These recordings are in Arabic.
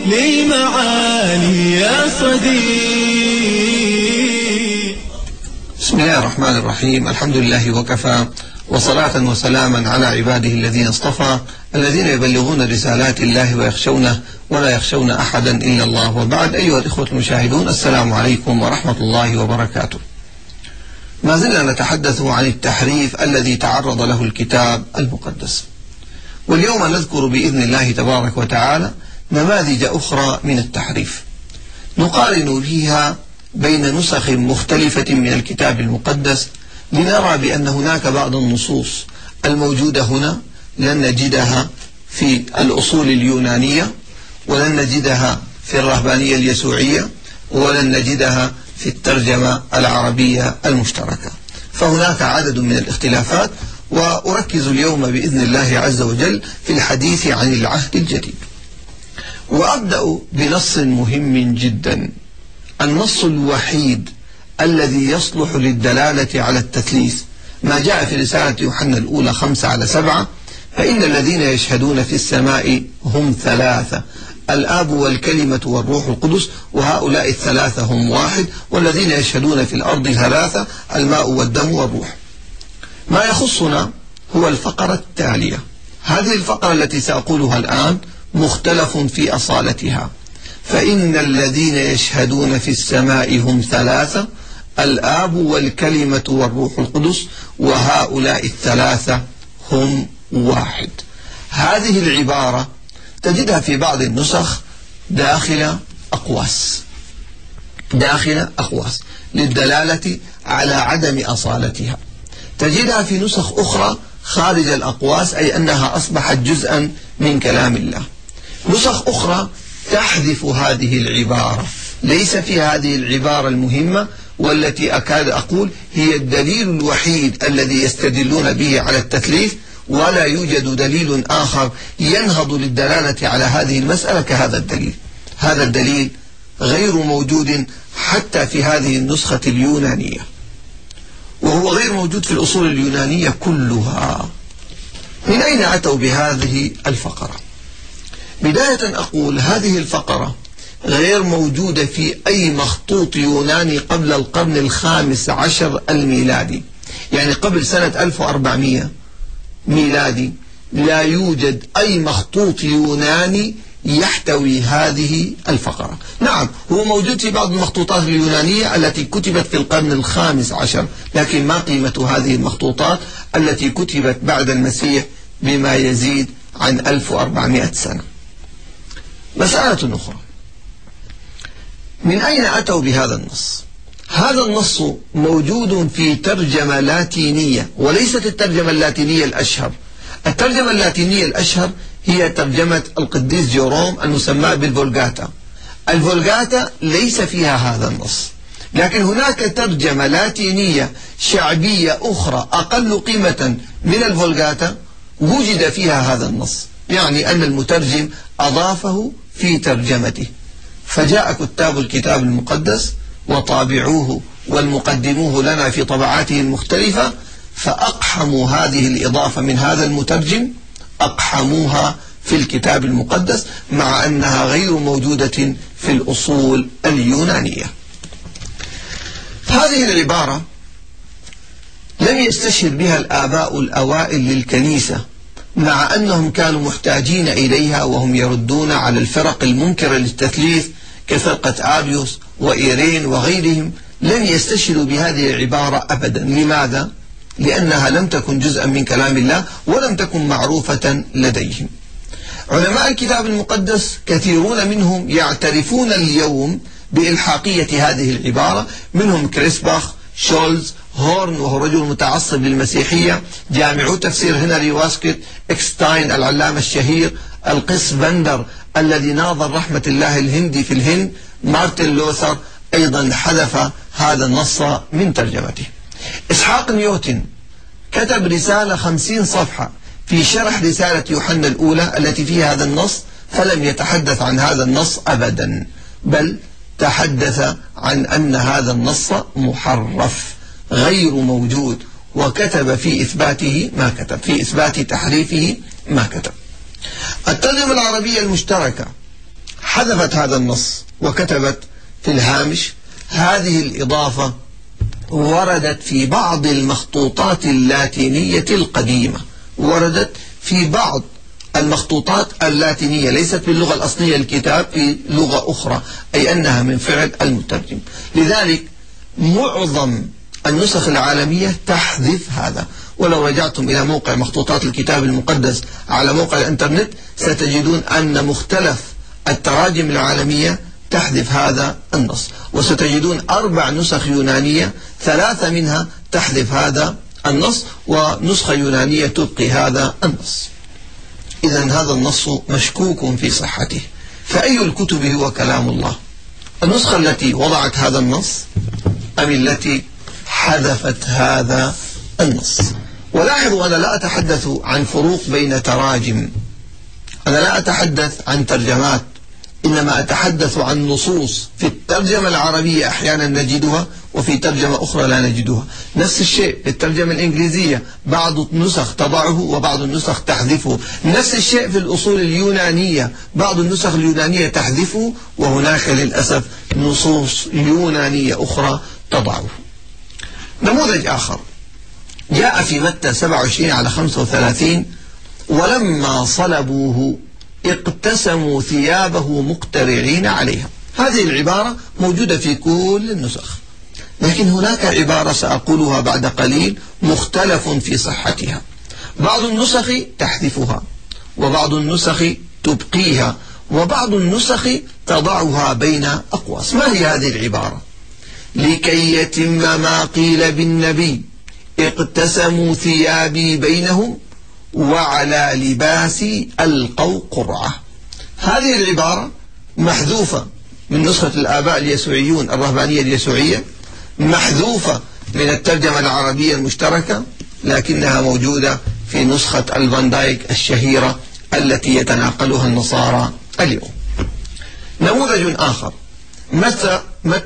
للمعالي يا صديق. بسم الله الرحمن الرحيم. الحمد لله وكفى، وصلاة وسلاما على عباده الذين اصطفى، الذين يبلغون رسالات الله ويخشونه ولا يخشون أحدا إلا الله. وبعد، أيها الإخوة المشاهدون، السلام عليكم ورحمة الله وبركاته. ما زلنا نتحدث عن التحريف الذي تعرض له الكتاب المقدس، واليوم نذكر بإذن الله تبارك وتعالى نماذج أخرى من التحريف نقارن فيها بين نسخ مختلفة من الكتاب المقدس، لنرى بأن هناك بعض النصوص الموجودة هنا لن نجدها في الأصول اليونانية، ولن نجدها في الرهبانية اليسوعية، ولن نجدها في الترجمة العربية المشتركة. فهناك عدد من الاختلافات، وأركز اليوم بإذن الله عز وجل في الحديث عن العهد الجديد. وأبدأ بنص مهم جدا، النص الوحيد الذي يصلح للدلالة على التثليث، ما جاء في رسالة يوحنا الأولى 5:7: فإن الذين يشهدون في السماء هم ثلاثة، الآب والكلمة والروح القدس، وهؤلاء الثلاثة هم واحد، والذين يشهدون في الأرض ثلاثة، الماء والدم والروح. ما يخصنا هو الفقرة التالية. هذه الفقرة التي سأقولها الآن مختلف في أصالتها. فإن الذين يشهدون في السماء هم ثلاثة، الآب والكلمة والروح القدس، وهؤلاء الثلاثة هم واحد. هذه العبارة تجدها في بعض النسخ داخل أقواس للدلالة على عدم أصالتها. تجدها في نسخ أخرى خارج الأقواس، أي أنها أصبحت جزءا من كلام الله. نسخ أخرى تحذف هذه العبارة، ليس في هذه العبارة المهمة والتي أكاد أقول هي الدليل الوحيد الذي يستدلون به على التثليث، ولا يوجد دليل آخر ينهض للدلالة على هذه المسألة كهذا الدليل. هذا الدليل غير موجود حتى في هذه النسخة اليونانية، وهو غير موجود في الأصول اليونانية كلها. من أين أتوا بهذه الفقرة؟ بداية أقول هذه الفقرة غير موجودة في أي مخطوط يوناني قبل القرن 15 الميلادي، يعني قبل سنة 1400 ميلادي لا يوجد أي مخطوط يوناني يحتوي هذه الفقرة. نعم، هو موجود في بعض المخطوطات اليونانية التي كتبت في القرن 15، لكن ما قيمة هذه المخطوطات التي كتبت بعد المسيح بما يزيد عن 1400 سنة؟ مسألة أخرى، من أين أتوا بهذا النص؟ هذا النص موجود في ترجمة لاتينية، وليست الترجمة اللاتينية الأشهر. الترجمة اللاتينية الأشهر هي ترجمة القديس جيروم المسمى بالفولغاتا. الفولغاتا ليس فيها هذا النص، لكن هناك ترجمة لاتينية شعبية أخرى أقل قيمة من الفولغاتا وجد فيها هذا النص، يعني أن المترجم أضافه في ترجمته. فجاء كتاب الكتاب المقدس وطابعوه والمقدموه لنا في طبعاته المختلفة، فأقحموا هذه الإضافة من هذا المترجم، أقحموها في الكتاب المقدس، مع أنها غير موجودة في الأصول اليونانية. هذه العبارة لم يستشهد بها الآباء الأوائل للكنيسة، مع أنهم كانوا محتاجين إليها، وهم يردون على الفرق المنكرة للتثليث كفرقة آبيوس وإيرين وغيرهم. لم يستشهدوا بهذه العبارة أبدا. لماذا؟ لأنها لم تكن جزءا من كلام الله ولم تكن معروفة لديهم. علماء الكتاب المقدس كثيرون منهم يعترفون اليوم بإلحاقية هذه العبارة، منهم كريسباخ، شولز، هورن وهو رجل متعصب للمسيحية، جامعو تفسير هنري واسكت، إكستاين العلامة الشهير، القس بندر الذي ناظر رحمة الله الهندي في الهند، مارتن لوثر أيضا حذف هذا النص من ترجمته. إسحاق نيوتن كتب رسالة 50 صفحة في شرح رسالة يوحنا الأولى التي فيها هذا النص، فلم يتحدث عن هذا النص أبدا، بل تحدث عن أن هذا النص محرف غير موجود، وكتب في إثباته ما كتب، في إثبات تحريفه ما كتب. الترجمة العربية المشتركة حذفت هذا النص وكتبت في الهامش: هذه الإضافة وردت في بعض المخطوطات اللاتينية القديمة. وردت في بعض المخطوطات اللاتينية، ليست باللغة الأصلية الكتاب، في لغة أخرى، أي أنها من فعل المترجم. لذلك معظم النسخ العالمية تحذف هذا. ولو رجعتم إلى موقع مخطوطات الكتاب المقدس على موقع الإنترنت ستجدون أن مختلف التراجم العالمية تحذف هذا النص، وستجدون 4 نسخ يونانية 3 منها تحذف هذا النص، ونسخة يونانية تبقي هذا النص. إذن هذا النص مشكوك في صحته، فأي الكتب هو كلام الله؟ النسخة التي وضعت هذا النص أم التي حذفت هذا النص؟ ولاحظوا أنا لا أتحدث عن فروق بين تراجم، أنا لا أتحدث عن ترجمات، إنما أتحدث عن نصوص في الترجمة العربية أحيانا نجدها وفي ترجمة أخرى لا نجدها. نفس الشيء في الترجمة الإنجليزية، بعض النسخ تضعه وبعض النسخ تحذفه. نفس الشيء في الأصول اليونانية، بعض النسخ اليونانية تحذفه، وهناك للأسف نصوص يونانية أخرى تضعه. نموذج آخر جاء في متى 27:35: ولما صلبوه اقتسموا ثيابه مقترعين عليها. هذه العبارة موجودة في كل النسخ، لكن هناك عبارة سأقولها بعد قليل مختلف في صحتها. بعض النسخ تحذفها، وبعض النسخ تبقيها، وبعض النسخ تضعها بين أقواس. ما هي هذه العبارة؟ لكي يتم ما قيل بالنبي اقتسموا ثيابي بينهم وعلى لباسي ألقوا قرعة. هذه العبارة محذوفة من نسخة الآباء اليسوعيون الرهبانية اليسوعية، محذوفة من الترجمة العربية المشتركة، لكنها موجودة في نسخة الفان دايك الشهيرة التي يتناقلها النصارى اليوم. نموذج آخر متى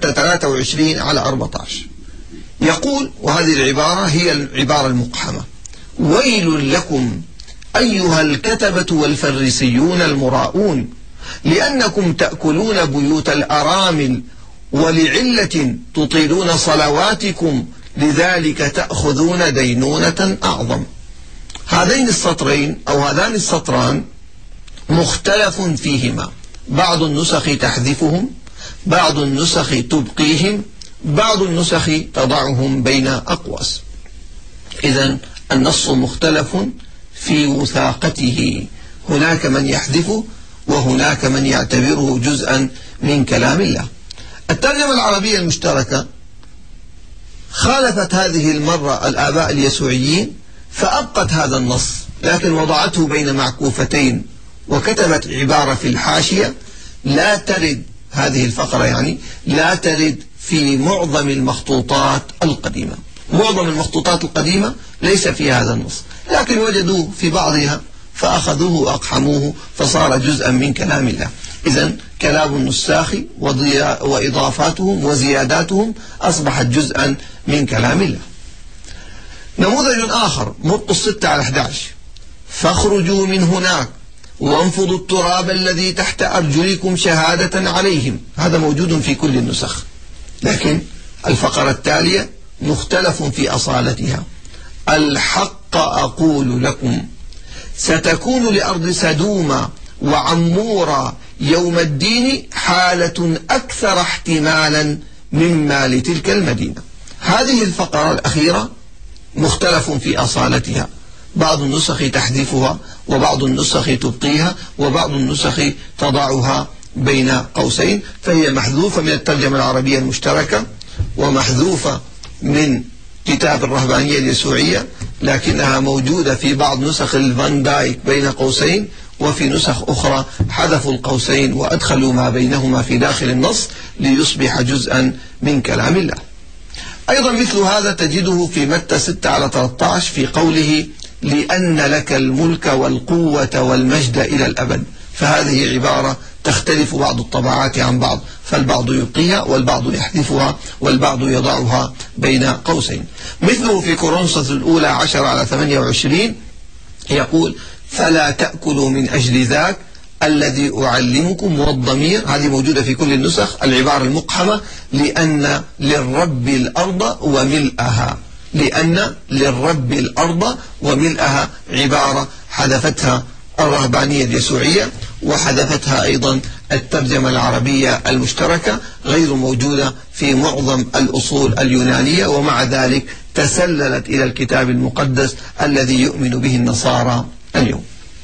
23:14 يقول، وهذه العبارة هي العبارة المقحمة: ويل لكم أيها الكتبة والفريسيون المراؤون، لأنكم تأكلون بيوت الأرامل ولعلة تطيلون صلواتكم، لذلك تأخذون دينونة أعظم. هذين السطرين أو هذان السطران مختلف فيهما، بعض النسخ تحذفهم، بعض النسخ تبقيهم، بعض النسخ تضعهم بين أقواس. إذن النص مختلف في وثاقته، هناك من يحذفه وهناك من يعتبره جزءا من كلام الله. الترجمة العربية المشتركة خالفت هذه المرة الآباء اليسوعيين فأبقت هذا النص، لكن وضعته بين معكوفتين وكتبت عبارة في الحاشية لا ترد، هذه الفقرة يعني لا ترد في معظم المخطوطات القديمة. معظم المخطوطات القديمة ليس في هذا النص، لكن وجدوه في بعضها فأخذوه وأقحموه فصار جزءا من كلام الله. إذن كلام النساخ وإضافاتهم وزياداتهم أصبحت جزءا من كلام الله. نموذج آخر مرقس 6:11: فاخرجوا من هناك وانفضوا التراب الذي تحت أرجلكم شهادة عليهم. هذا موجود في كل النسخ، لكن الفقرة التالية مختلف في أصالتها: الحق أقول لكم ستكون لأرض سدوم وعمورة يوم الدين حالة أكثر احتمالا مما لتلك المدينة. هذه الفقرة الأخيرة مختلف في أصالتها، بعض النسخ تحذفها وبعض النسخ تبقيها وبعض النسخ تضعها بين قوسين، فهي محذوفة من الترجمة العربية المشتركة ومحذوفة من كتاب الرهبانية اليسوعية، لكنها موجودة في بعض نسخ الفان دايك بين قوسين، وفي نسخ أخرى حذفوا القوسين وأدخلوا ما بينهما في داخل النص ليصبح جزءا من كلام الله. أيضا مثل هذا تجده في متى 6:13 في قوله: لأن لك الملك والقوة والمجد إلى الأبد. فهذه عبارة تختلف بعض الطبعات عن بعض، فالبعض يبقيها والبعض يحذفها والبعض يضعها بين قوسين. مثله في كورنثوس الأولى 10:28 يقول: فلا تأكلوا من أجل ذاك الذي أعلمكم، والضمير هذه موجودة في كل النسخ، العبارة المقحمة، لأن للرب الأرض وملئها، لأن للرب الأرض وملئها عبارة حذفتها الرهبانية اليسوعية، وحذفتها أيضا الترجمة العربية المشتركة، غير موجودة في معظم الأصول اليونانية، ومع ذلك تسللت إلى الكتاب المقدس الذي يؤمن به النصارى اليوم.